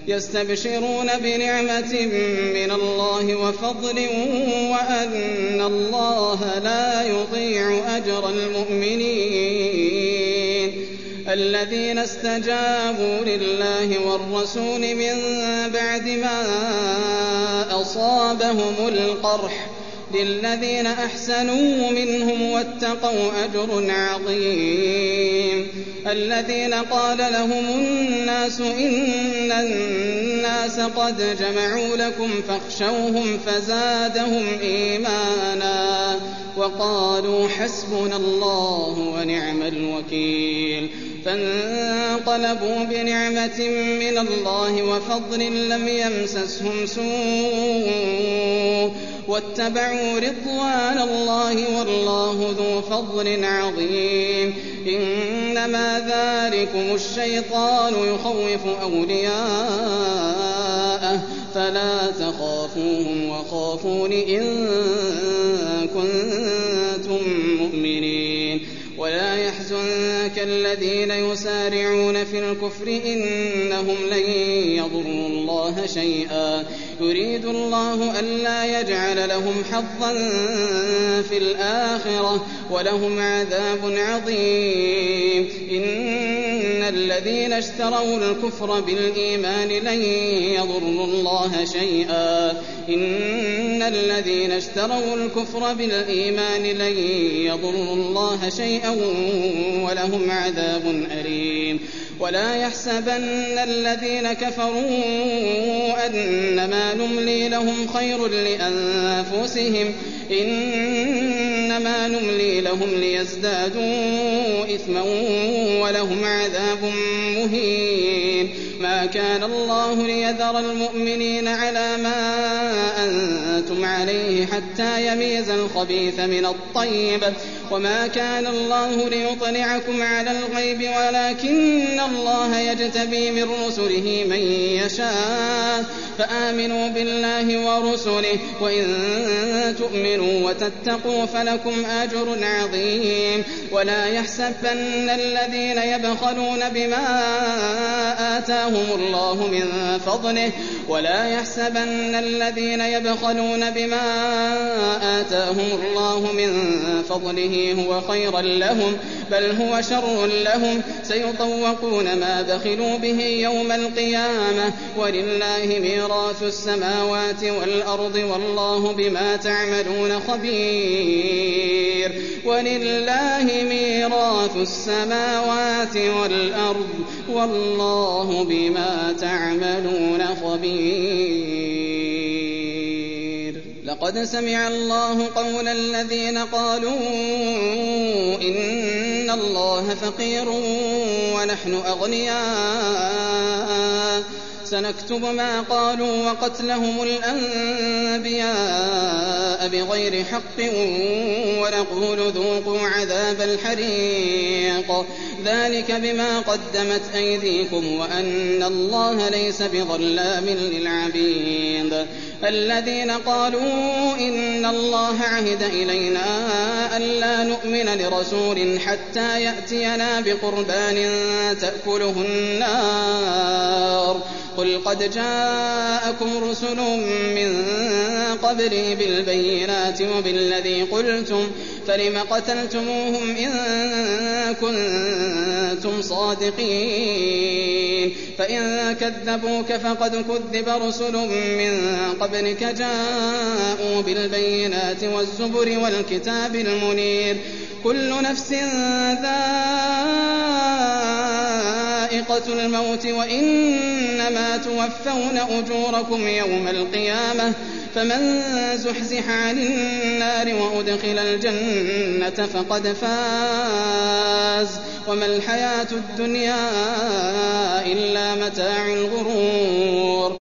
يستبشرون بنعمة من الله وفضل وأن الله لا يضيع أجر المؤمنين الذين استجابوا لله والرسول من بعد ما أصابهم القرح للذين أحسنوا منهم واتقوا أجر عظيم الذين قال لهم الناس إن الناس قد جمعوا لكم فاخشوهم فزادهم إيمانا وقالوا حسبنا الله ونعم الوكيل فانقلبوا بنعمة من الله وفضل لم يمسسهم سوء واتبعوا رضوان الله والله ذو فضل عظيم إنما ذلكم الشيطان يخوف أولياءه فلا تخافوهم وخافون إن كنتم مؤمنين ولا يحزنك الذين يسارعون في الكفر إنهم لن يضروا الله شيئا يريد الله ألا يجعل لهم حظا في الآخرة ولهم عذاب عظيم إن الذين اشتروا الكفر بالإيمان لن يضروا الله شيئا إن الذين اشتروا الكفر بالإيمان لن يضروا الله شيئا ولهم عذاب أليم ولا يحسبن الذين كفروا أنما نملي لهم خير لأنفسهم إنما نملي لهم ليزدادوا إثما ولهم عذاب مهين ما كان الله ليذر المؤمنين على ما أنتم عليه حتى يميز الخبيث من الطيب وما كان الله ليطلعكم على الغيب ولكن الله يجتبي من رسله من يشاء فآمنوا بالله ورسله وإن تؤمنوا وتتقوا فلكم أجر عظيم ولا يحسبن الذين يبخلون بما آتاهم الله من فضله ولا يحسبن الذين يبخلون بما آتاهم الله من فضله هو خيرا لهم بل هو شر لهم سيطوقون ما بخلوا به يوم القيامة ولله ميراث السماوات والأرض والله بما تعملون خبير ولله ميراث السماوات والأرض والله بما تعملون خبير لقد سمع الله قول الذين قالوا إن الله فقير ونحن أغنياء سنكتب ما قالوا وقتلهم الأنبياء بغير حق ونقول ذوقوا عذاب الحريق ذلك بما قدمت أيديكم وأن الله ليس بظلام للعبيد الذين قالوا إن الله عهد إلينا ألا نؤمن لرسول حتى يأتينا بقربان تأكله النار قل قد جاءكم رسل من قبلي بالبينات وبالذي قلتم فلم قتلتموهم إن كنتم صادقين فإن كذبوك فقد كذب رسل من قبلك جاءوا بالبينات والزبر والكتاب المنير كل نفس ذائقة الموت وإنما توفون أجوركم يوم القيامة فمن زحزح عن النار وأدخل الجنة فقد فاز وما الحياة الدنيا إلا متاع الغرور